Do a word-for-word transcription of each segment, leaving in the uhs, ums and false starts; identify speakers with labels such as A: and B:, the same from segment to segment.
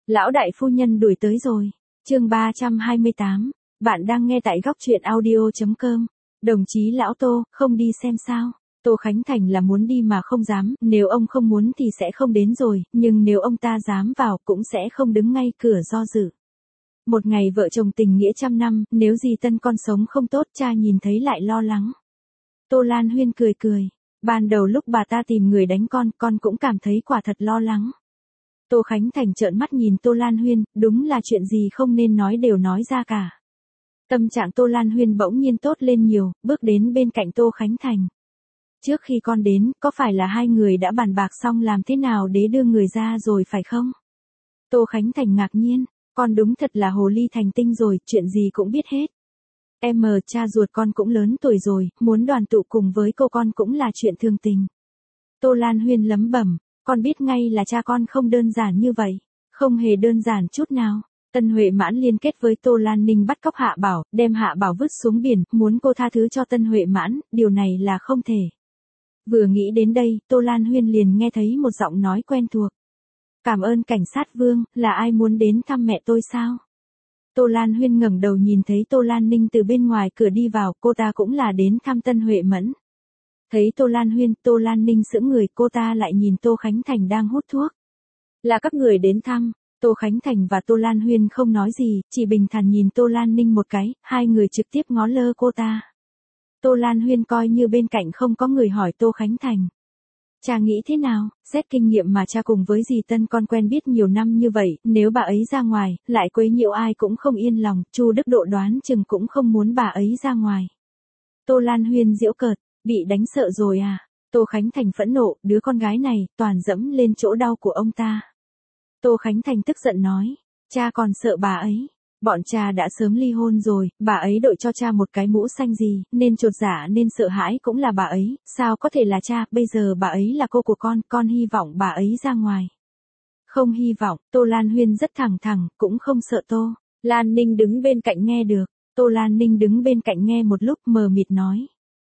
A: Lão đại phu nhân đuổi tới rồi. Chương ba trăm hai mươi tám. Bạn đang nghe tại góc truyện audio chấm com. Đồng chí lão Tô, không đi xem sao? Tô Khánh Thành là muốn đi mà không dám, nếu ông không muốn thì sẽ không đến rồi, nhưng nếu ông ta dám vào cũng sẽ không đứng ngay cửa do dự. Một ngày vợ chồng tình nghĩa trăm năm, nếu dì Tân con sống không tốt, cha nhìn thấy lại lo lắng. Tô Lan Huyên cười cười. Ban đầu lúc bà ta tìm người đánh con, con cũng cảm thấy quả thật lo lắng. Tô Khánh Thành trợn mắt nhìn Tô Lan Huyên, đúng là chuyện gì không nên nói đều nói ra cả. Tâm trạng Tô Lan Huyên bỗng nhiên tốt lên nhiều, bước đến bên cạnh Tô Khánh Thành. Trước khi con đến, có phải là hai người đã bàn bạc xong làm thế nào để đưa người ra rồi phải không? Tô Khánh Thành ngạc nhiên, con đúng thật là hồ ly thành tinh rồi, chuyện gì cũng biết hết. Em mờ cha ruột con cũng lớn tuổi rồi, muốn đoàn tụ cùng với cô con cũng là chuyện thường tình. Tô Lan Huyên lẩm bẩm, con biết ngay là cha con không đơn giản như vậy, không hề đơn giản chút nào. Tân Huệ Mãn liên kết với Tô Lan Ninh bắt cóc Hạ Bảo, đem Hạ Bảo vứt xuống biển, muốn cô tha thứ cho Tân Huệ Mãn, điều này là không thể. Vừa nghĩ đến đây, Tô Lan Huyên liền nghe thấy một giọng nói quen thuộc. Cảm ơn cảnh sát Vương, là ai muốn đến thăm mẹ tôi sao? Tô Lan Huyên ngẩng đầu nhìn thấy Tô Lan Ninh từ bên ngoài cửa đi vào, cô ta cũng là đến thăm Tân Huệ Mẫn. Thấy Tô Lan Huyên, Tô Lan Ninh sững người, cô ta lại nhìn Tô Khánh Thành đang hút thuốc. Là các người đến thăm. Tô Khánh Thành và Tô Lan Huyên không nói gì, chỉ bình thản nhìn Tô Lan Ninh một cái, hai người trực tiếp ngó lơ cô ta. Tô Lan Huyên coi như bên cạnh không có người hỏi Tô Khánh Thành. Cha nghĩ thế nào? Xét kinh nghiệm mà cha cùng với dì Tân con quen biết nhiều năm như vậy, nếu bà ấy ra ngoài, lại quấy nhiễu ai cũng không yên lòng, Chu Đức Độ đoán chừng cũng không muốn bà ấy ra ngoài. Tô Lan Huyên giễu cợt, bị đánh sợ rồi à? Tô Khánh Thành phẫn nộ, đứa con gái này, toàn dẫm lên chỗ đau của ông ta. Tô Khánh Thành tức giận nói, cha còn sợ bà ấy. Bọn cha đã sớm ly hôn rồi, bà ấy đội cho cha một cái mũ xanh gì, nên chột dạ nên sợ hãi cũng là bà ấy, sao có thể là cha, bây giờ bà ấy là cô của con, con hy vọng bà ấy ra ngoài. Không hy vọng, Tô Lan Huyên rất thẳng thẳng, cũng không sợ Tô. Lan Ninh đứng bên cạnh nghe được, Tô Lan Ninh đứng bên cạnh nghe một lúc mờ mịt nói.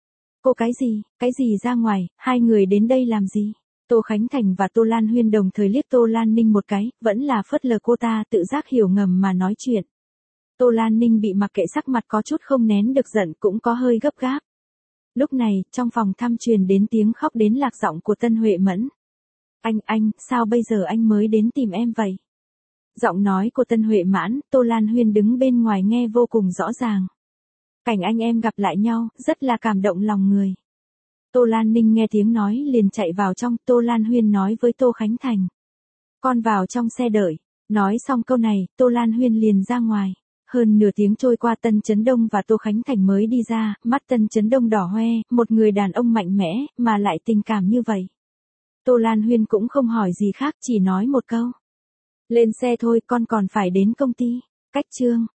A: Cô cái gì, cái gì ra ngoài, hai người đến đây làm gì? Tô Khánh Thành và Tô Lan Huyên đồng thời liếc Tô Lan Ninh một cái, vẫn là phớt lờ cô ta, tự giác hiểu ngầm mà nói chuyện. Tô Lan Ninh bị mặc kệ, sắc mặt có chút không nén được giận, cũng có hơi gấp gáp. Lúc này, trong phòng thăm truyền đến tiếng khóc đến lạc giọng của Tân Huệ Mẫn. Anh, anh, sao bây giờ anh mới đến tìm em vậy? Giọng nói của Tân Huệ Mãn, Tô Lan Huyên đứng bên ngoài nghe vô cùng rõ ràng. Cảnh anh em gặp lại nhau, rất là cảm động lòng người. Tô Lan Ninh nghe tiếng nói liền chạy vào trong, Tô Lan Huyên nói với Tô Khánh Thành. Con vào trong xe đợi. Nói xong câu này, Tô Lan Huyên liền ra ngoài. Hơn nửa tiếng trôi qua, Tân Chấn Đông và Tô Khánh Thành mới đi ra, mắt Tân Chấn Đông đỏ hoe, một người đàn ông mạnh mẽ, mà lại tình cảm như vậy. Tô Lan Huyên cũng không hỏi gì khác, chỉ nói một câu. Lên xe thôi, con còn phải đến công ty. Cách chương.